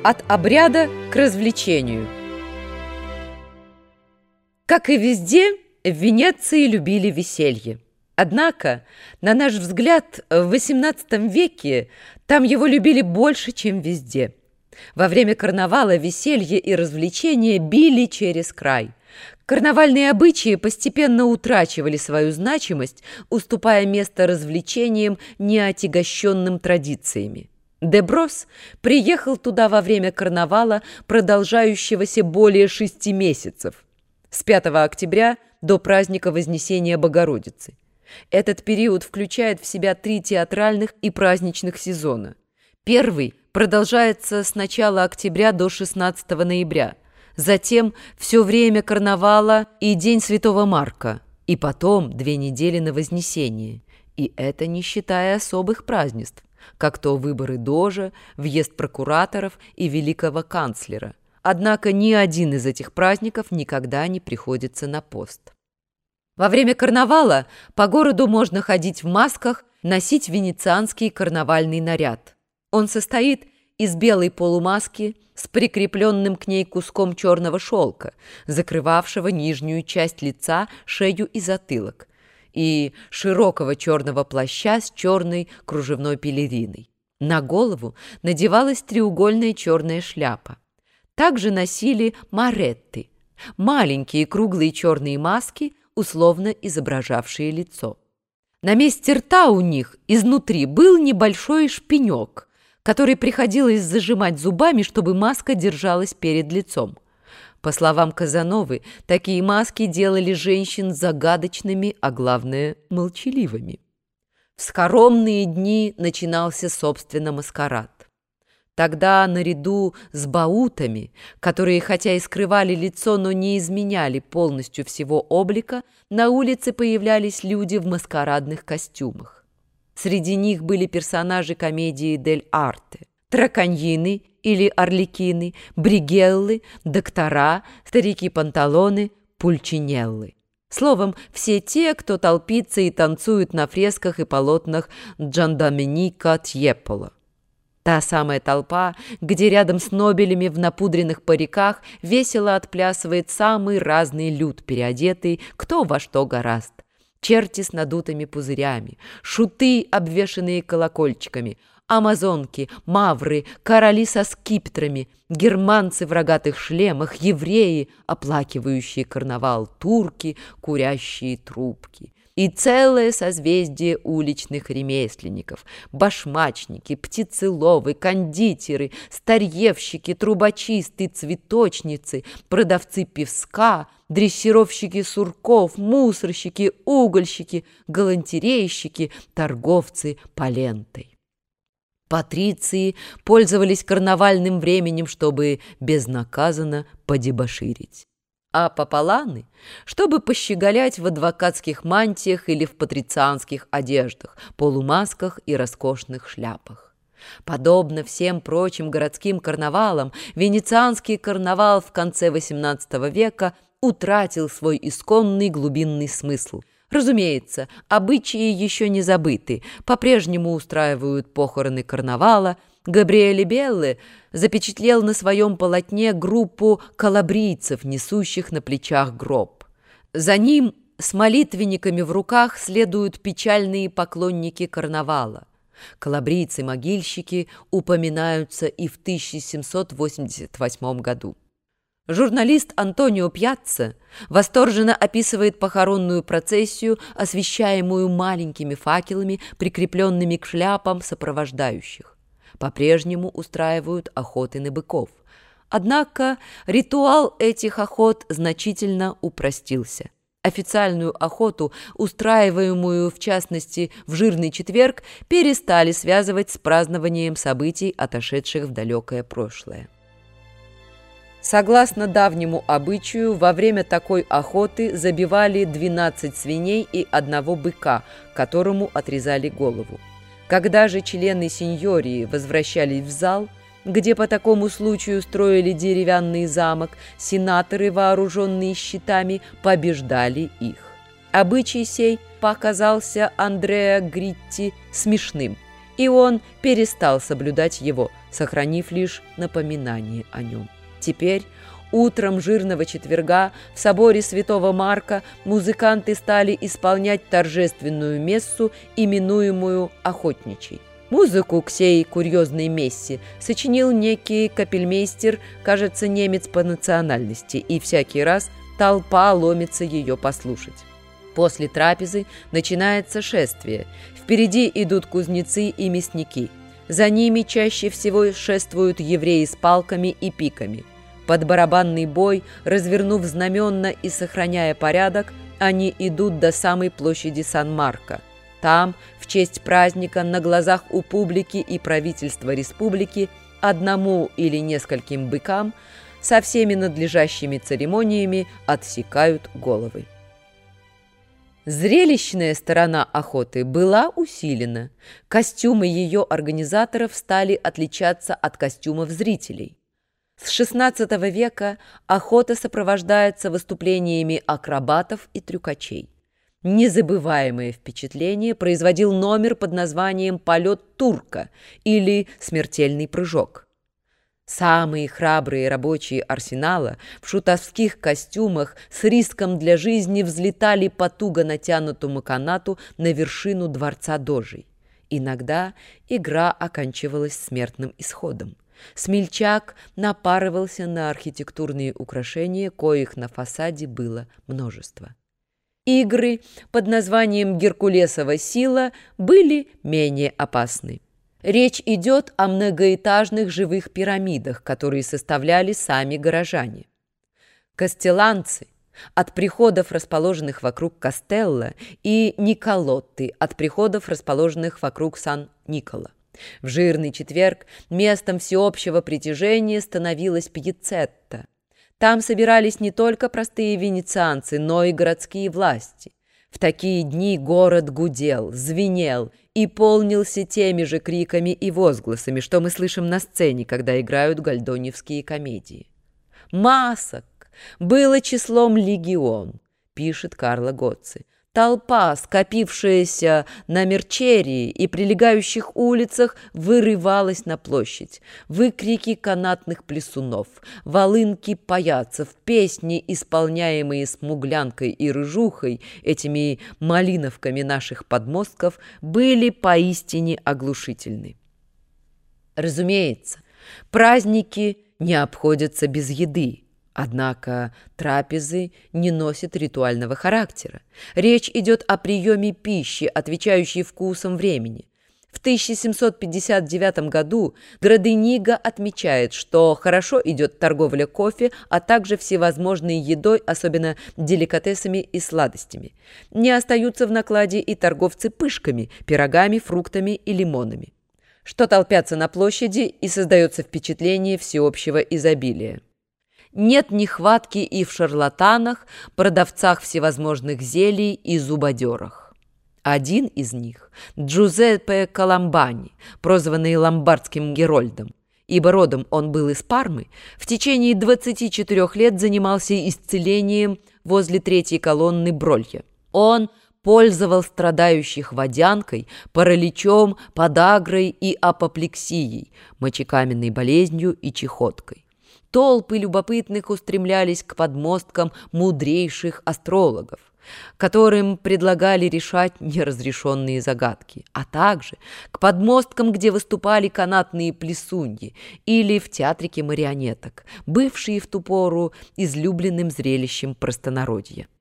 От обряда к развлечению. Как и везде, в Венеции любили веселье. Однако, на наш взгляд, в XVIII веке там его любили больше, чем везде. Во время карнавала веселье и развлечения били через край. Карнавальные обычаи постепенно утрачивали свою значимость, уступая место развлечениям, не отягощенным традициями. де Брос приехал туда во время карнавала, продолжающегося более 6 месяцев, с 5 октября до праздника Вознесения Богородицы. Этот период включает в себя 3 театральных и праздничных сезона. Первый продолжается с начала октября до 16 ноября, затем все время карнавала и День Святого Марка, и потом 2 недели на Вознесение. И это не считая особых празднеств, как то выборы дожа, въезд прокураторов и великого канцлера. Однако ни один из этих праздников никогда не приходится на пост. Во время карнавала по городу можно ходить в масках, носить венецианский карнавальный наряд. Он состоит из белой полумаски с прикрепленным к ней куском черного шелка, закрывавшего нижнюю часть лица, шею и затылок, и широкого черного плаща с черной кружевной пелериной. На голову надевалась треугольная черная шляпа. Также носили маретты – маленькие круглые черные маски, условно изображавшие лицо. На месте рта у них изнутри был небольшой шпинек, который приходилось зажимать зубами, чтобы маска держалась перед лицом. По словам Казановы, такие маски делали женщин загадочными, а главное – молчаливыми. В скоромные дни начинался, собственно, маскарад. Тогда наряду с баутами, которые хотя и скрывали лицо, но не изменяли полностью всего облика, на улице появлялись люди в маскарадных костюмах. Среди них были персонажи комедии «Дель Арте», траканьины или орликины, бригеллы, доктора, старики-панталоны, пульчинеллы. Словом, все те, кто толпится и танцует на фресках и полотнах Джан-Доменико Тьеполо. Та самая толпа, где рядом с нобелями в напудренных париках весело отплясывает самый разный люд, переодетый кто во что горазд. Черти с надутыми пузырями, шуты, обвешанные колокольчиками, амазонки, мавры, короли со скипетрами, германцы в рогатых шлемах, евреи, оплакивающие карнавал, турки, курящие трубки. И целое созвездие уличных ремесленников, башмачники, птицеловы, кондитеры, старьевщики, трубочисты, цветочницы, продавцы пивска, дрессировщики сурков, мусорщики, угольщики, галантерейщики, торговцы полентой. Патриции пользовались карнавальным временем, чтобы безнаказанно подебоширить, а пополаны, чтобы пощеголять в адвокатских мантиях или в патрицианских одеждах, полумасках и роскошных шляпах. Подобно всем прочим городским карнавалам, венецианский карнавал в конце XVIII века утратил свой исконный глубинный смысл. Разумеется, обычаи еще не забыты, по-прежнему устраивают похороны карнавала. Габриэле Белле запечатлел на своем полотне группу калабрийцев, несущих на плечах гроб. За ним с молитвенниками в руках следуют печальные поклонники карнавала. Калабрийцы-могильщики упоминаются и в 1788 году. Журналист Антонио Пьяцца восторженно описывает похоронную процессию, освещаемую маленькими факелами, прикрепленными к шляпам сопровождающих. По-прежнему устраивают охоты на быков. Однако ритуал этих охот значительно упростился. Официальную охоту, устраиваемую в частности в Жирный четверг, перестали связывать с празднованием событий, отошедших в далекое прошлое. Согласно давнему обычаю, во время такой охоты забивали 12 свиней и 1 быка, которому отрезали голову. Когда же члены сеньории возвращались в зал, где по такому случаю строили деревянный замок, сенаторы, вооруженные щитами, побеждали их. Обычай сей показался Андреа Гритти смешным, и он перестал соблюдать его, сохранив лишь напоминание о нем. Теперь, утром жирного четверга в соборе святого Марка музыканты стали исполнять торжественную мессу, именуемую «Охотничьей». Музыку к сей курьезной мессе сочинил некий капельмейстер, кажется, немец по национальности, и всякий раз толпа ломится ее послушать. После трапезы начинается шествие. Впереди идут кузнецы и мясники. За ними чаще всего шествуют евреи с палками и пиками. Под барабанный бой, развернув знамена и сохраняя порядок, они идут до самой площади Сан-Марко. Там, в честь праздника, на глазах у публики и правительства республики, одному или нескольким быкам со всеми надлежащими церемониями отсекают головы. Зрелищная сторона охоты была усилена. Костюмы ее организаторов стали отличаться от костюмов зрителей. С XVI века охота сопровождается выступлениями акробатов и трюкачей. Незабываемое впечатление производил номер под названием «Полет турка» или «Смертельный прыжок». Самые храбрые рабочие арсенала в шутовских костюмах с риском для жизни взлетали по туго натянутому канату на вершину дворца Дожей. Иногда игра оканчивалась смертным исходом. Смельчак напарывался на архитектурные украшения, коих на фасаде было множество. Игры под названием «Геркулесова сила» были менее опасны. Речь идет о многоэтажных живых пирамидах, которые составляли сами горожане. Кастелланцы от приходов, расположенных вокруг Кастелла, и Николотты от приходов, расположенных вокруг Сан-Никола. В жирный четверг местом всеобщего притяжения становилась Пьяцетта. Там собирались не только простые венецианцы, но и городские власти. В такие дни город гудел, звенел и полнился теми же криками и возгласами, что мы слышим на сцене, когда играют гальдоневские комедии. «Масок было числом легион», пишет Карло Гоцци. Толпа, скопившаяся на Мерчерии и прилегающих улицах, вырывалась на площадь. Выкрики канатных плясунов, волынки паяцев, песни, исполняемые смуглянкой и рыжухой, этими малиновками наших подмостков, были поистине оглушительны. Разумеется, праздники не обходятся без еды. Однако трапезы не носят ритуального характера. Речь идет о приеме пищи, отвечающей вкусам времени. В 1759 году Градениго отмечает, что хорошо идет торговля кофе, а также всевозможной едой, особенно деликатесами и сладостями. Не остаются в накладе и торговцы пышками, пирогами, фруктами и лимонами. Что толпятся на площади, и создается впечатление всеобщего изобилия. Нет нехватки и в шарлатанах, продавцах всевозможных зелий и зубодерах. Один из них – Джузеппе Коломбани, прозванный ломбардским Герольдом, ибо родом он был из Пармы, в течение 24 лет занимался исцелением возле третьей колонны Бролья. Он пользовал страдающих водянкой, параличом, подагрой и апоплексией, мочекаменной болезнью и чехоткой. Толпы любопытных устремлялись к подмосткам мудрейших астрологов, которым предлагали решать неразрешенные загадки, а также к подмосткам, где выступали канатные плясуньи, или в театрике марионеток, бывшие в ту пору излюбленным зрелищем простонародья.